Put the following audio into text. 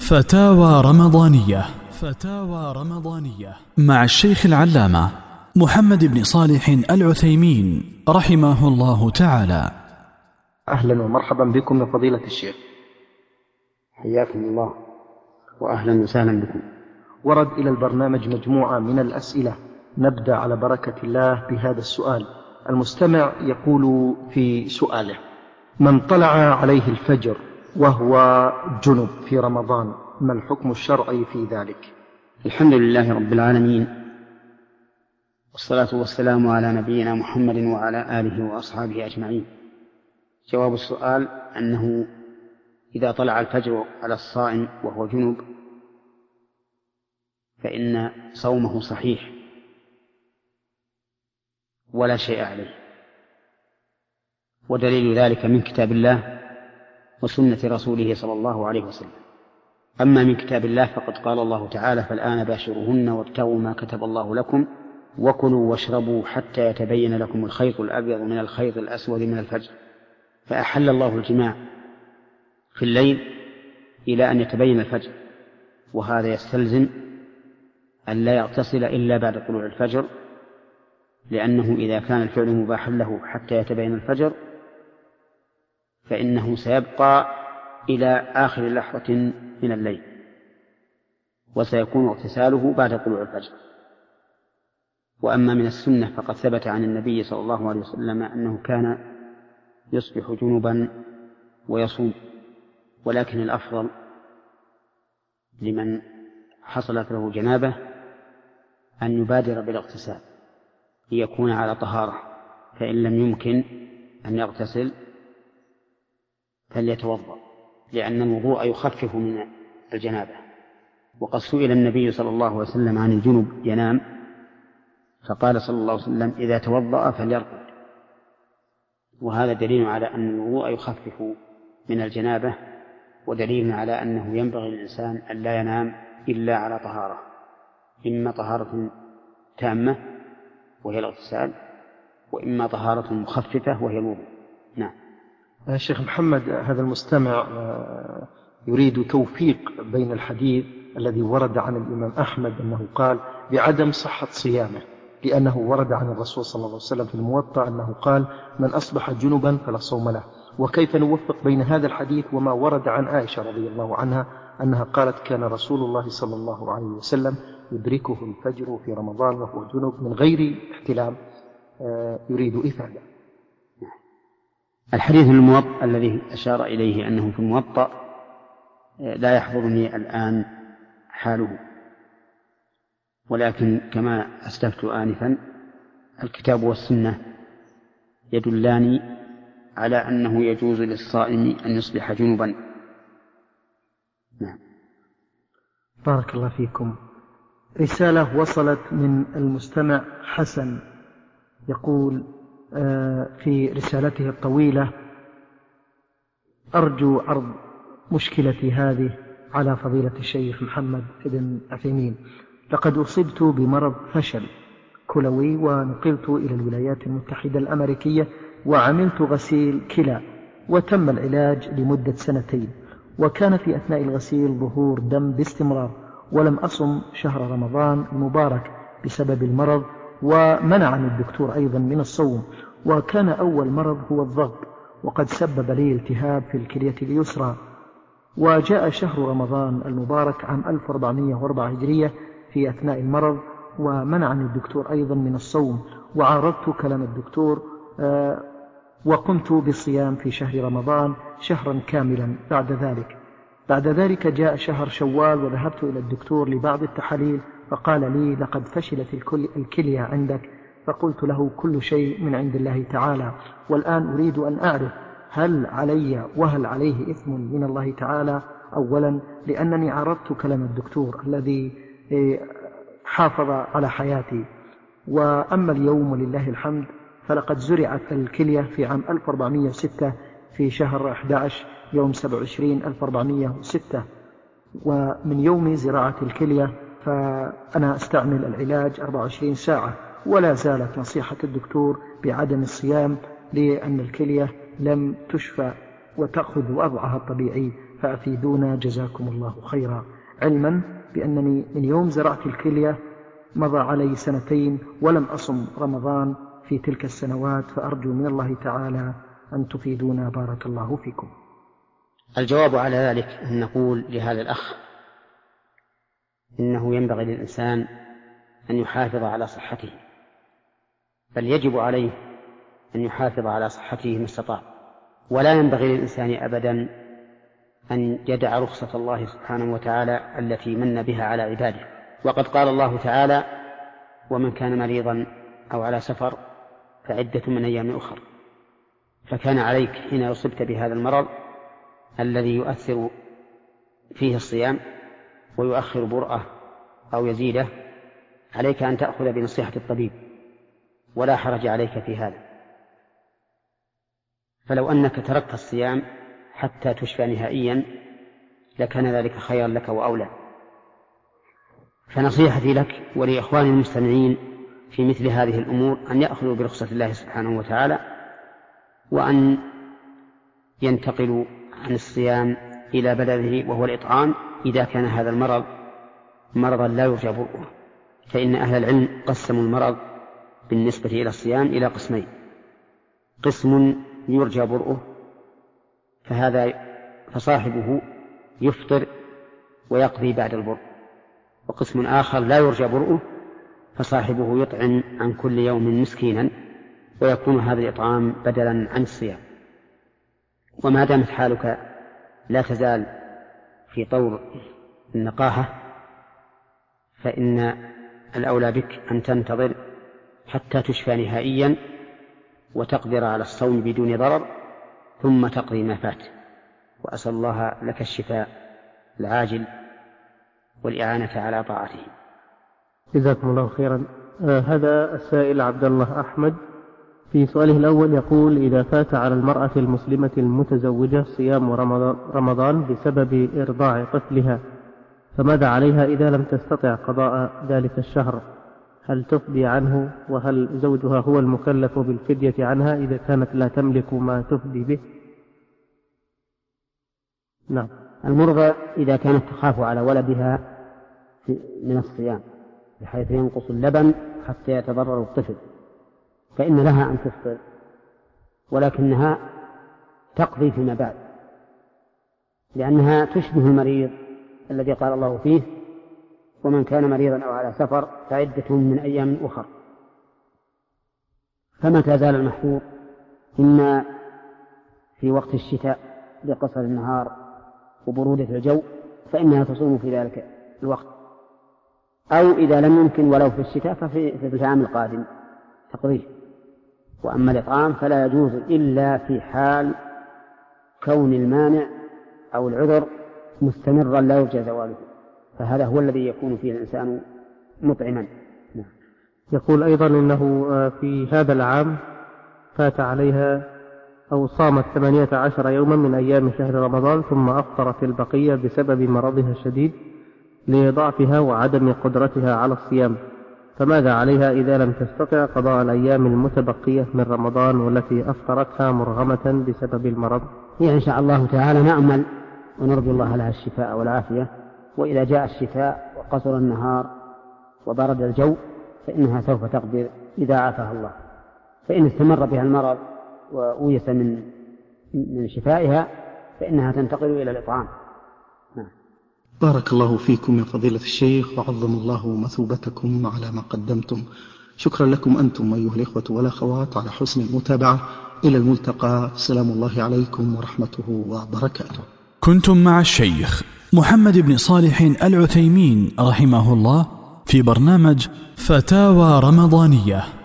فتاوى رمضانية. فتاوى رمضانية مع الشيخ العلامة محمد بن صالح العثيمين رحمه الله تعالى. أهلا ومرحبا بكم يا فضيلة الشيخ، حياكم الله وأهلا وسهلا بكم. ورد إلى البرنامج مجموعة من الأسئلة، نبدأ على بركة الله بهذا السؤال. المستمع يقول في سؤاله: من طلع عليه الفجر وهو جنب في رمضان، ما الحكم الشرعي في ذلك؟ الحمد لله رب العالمين، والصلاة والسلام على نبينا محمد وعلى آله وأصحابه أجمعين. جواب السؤال أنه إذا طلع الفجر على الصائم وهو جنب فإن صومه صحيح ولا شيء عليه، ودليل ذلك من كتاب الله وسنة رسوله صلى الله عليه وسلم. أما من كتاب الله فقد قال الله تعالى: فالآن باشروهن وابتغوا ما كتب الله لكم وكلوا واشربوا حتى يتبين لكم الخيط الأبيض من الخيط الأسود من الفجر. فأحل الله الجماع في الليل إلى أن يتبين الفجر، وهذا يستلزم أن لا يغتسل إلا بعد طلوع الفجر، لأنه إذا كان الفعل مباحا له حتى يتبين الفجر فإنه سيبقى إلى آخر لحظة من الليل، وسيكون اغتساله بعد طلوع الفجر. وأما من السنة فقد ثبت عن النبي صلى الله عليه وسلم أنه كان يصبح جنبا ويصوم، ولكن الأفضل لمن حصلت له جنابة أن يبادر بالاغتسال ليكون على طهارة، فإن لم يمكن أن يغتسل فليتوضأ، لأن الوضوء يخفف من الجنابة. وقد سئل النبي صلى الله عليه وسلم عن الجنب ينام، فقال صلى الله عليه وسلم: إذا توضأ فليرقد. وهذا دليل على أن الوضوء يخفف من الجنابة، ودليل على أنه ينبغي للإنسان أن لا ينام إلا على طهارة، إما طهارة تامة وهي الاغتسال، وإما طهارة مخففة وهي الوضوء. نعم. الشيخ محمد، هذا المستمع يريد توفيق بين الحديث الذي ورد عن الإمام أحمد أنه قال بعدم صحة صيامه، لأنه ورد عن الرسول صلى الله عليه وسلم في الموطأ أنه قال: من أصبح جنبا فلا صوم له. وكيف نوفق بين هذا الحديث وما ورد عن عائشة رضي الله عنها أنها قالت: كان رسول الله صلى الله عليه وسلم يدركه الفجر في رمضان وهو جنب من غير احتلام؟ يريد إفادة. الحديث الموطأ الذي أشار إليه أنه في الموطأ لا يحضرني الآن حاله، ولكن كما أسلفت آنفا الكتاب والسنة يدلان على أنه يجوز للصائم أن يصبح جنبا. نعم. بارك الله فيكم. رسالة وصلت من المستمع حسن، يقول في رسالته الطويلة: أرجو عرض مشكلتي هذه على فضيلة الشيخ محمد بن عثيمين. لقد أصبت بمرض فشل كلوي ونقلت إلى الولايات المتحدة الأمريكية وعملت غسيل كلى، وتم العلاج لمدة 2 سنين، وكان في أثناء الغسيل ظهور دم باستمرار، ولم أصم شهر رمضان المبارك بسبب المرض، ومنعني الدكتور أيضا من الصوم. وكان أول مرض هو الضغط، وقد سبب لي التهاب في الكلية اليسرى. وجاء شهر رمضان المبارك عام 1404 هجرية في أثناء المرض، ومنعني الدكتور أيضا من الصوم، وعارضت كلام الدكتور وقمت بالصيام في شهر رمضان شهرا كاملا. بعد ذلك جاء شهر شوال، وذهبت إلى الدكتور لبعض التحاليل، فقال لي: لقد فشلت الكلية عندك. فقلت له: كل شيء من عند الله تعالى، والآن أريد أن أعرف هل علي وهل عليه إثم من الله تعالى؟ أولا لأنني عرضت كلام الدكتور الذي حافظ على حياتي، وأما اليوم ولله الحمد فلقد زرعت الكلية في عام 1406 في شهر 11 يوم 27 1406، ومن يوم زراعة الكلية فأنا أستعمل العلاج 24 ساعة، ولا زالت نصيحة الدكتور بعدم الصيام لأن الكلية لم تشفى وتأخذ وضعها الطبيعي فأفيدونا جزاكم الله خيرا، علما بأنني من يوم زرعت الكلية مضى علي 2 ولم أصم رمضان في تلك السنوات، فأرجو من الله تعالى أن تفيدونا بارك الله فيكم. الجواب على ذلك أن نقول لهذا الأخ إنه ينبغي للإنسان أن يحافظ على صحته، بل يجب عليه أن يحافظ على صحته ما استطاع، ولا ينبغي للإنسان أبدا أن يدع رخصة الله سبحانه وتعالى التي من بها على عباده. وقد قال الله تعالى: ومن كان مريضا أو على سفر فعدة من أيام أخر. فكان عليك حين أصبت بهذا المرض الذي يؤثر فيه الصيام ويؤخر برأة أو يزيده، عليك أن تأخذ بنصيحة الطبيب، ولا حرج عليك في هذا. فلو أنك تركت الصيام حتى تشفى نهائيا لكان ذلك خيرا لك وأولى. فنصيحتي لك ولإخواني المستمعين في مثل هذه الأمور أن يأخذوا برخصة الله سبحانه وتعالى، وأن ينتقلوا عن الصيام إلى بدله وهو الإطعام إذا كان هذا المرض مرضا لا يرجى برؤه. فإن أهل العلم قسموا المرض بالنسبة إلى الصيام إلى قسمين: قسم يرجى برؤه فصاحبه يفطر ويقضي بعد البرء، وقسم آخر لا يرجى برؤه فصاحبه يطعم عن كل يوم مسكينا، ويكون هذا الإطعام بدلا عن الصيام. وما دامت حالك لا تزال في طور النقاهة فإن الأولى بك أن تنتظر حتى تشفى نهائيا وتقدر على الصوم بدون ضرر، ثم تقضي ما فات. وأسأل الله لك الشفاء العاجل والإعانة على طاعته. جزاكم الله خيرا. هذا السائل عبد الله أحمد في سؤاله الأول يقول: إذا فات على المرأة المسلمة المتزوجة صيام رمضان بسبب إرضاع طفلها، فماذا عليها إذا لم تستطع قضاء ذلك الشهر؟ هل تفدي عنه؟ وهل زوجها هو المكلف بالفدية عنها إذا كانت لا تملك ما تفدي به؟ نعم. المرضى إذا كانت تخاف على ولدها من الصيام بحيث ينقص اللبن حتى يتضرر الطفل فإن لها أن تفطر، ولكنها تقضي فيما بعد، لأنها تشبه المريض الذي قال الله فيه: ومن كان مريضا أو على سفر فعدة من أيام أخر. فمتى زال المحظور إما في وقت الشتاء بقصر النهار وبرودة الجو فإنها تصوم في ذلك الوقت، أو إذا لم يمكن ولو في الشتاء ففي العام القادم تقضيه. وأما الإطعام فلا يجوز إلا في حال كون المانع أو العذر مستمرا لا يرجى زواله، فهذا هو الذي يكون فيه الإنسان مطعما. يقول أيضا إنه في هذا العام فات عليها أو صامت 18 يوما من أيام شهر رمضان ثم أفطرت البقية بسبب مرضها الشديد لضعفها وعدم قدرتها على الصيام، فماذا عليها إذا لم تستطع قضاء الأيام المتبقية من رمضان والتي أفطرتها مرغمة بسبب المرض؟ هي إن شاء الله تعالى نأمل ونرجو الله لها الشفاء والعافية، وإذا جاء الشتاء وقصر النهار وبرد الجو فإنها سوف تقدر إذا عافاها الله. فإن استمر بها المرض وأويس من شفائها فإنها تنتقل إلى الإطعام. بارك الله فيكم يا فضيلة الشيخ، وعظم الله مثوبتكم على ما قدمتم. شكرا لكم أنتم أيها الإخوة والأخوات على حسن المتابعة. إلى الملتقى، سلام الله عليكم ورحمته وبركاته. كنتم مع الشيخ محمد بن صالح العثيمين رحمه الله في برنامج فتاوى رمضانية.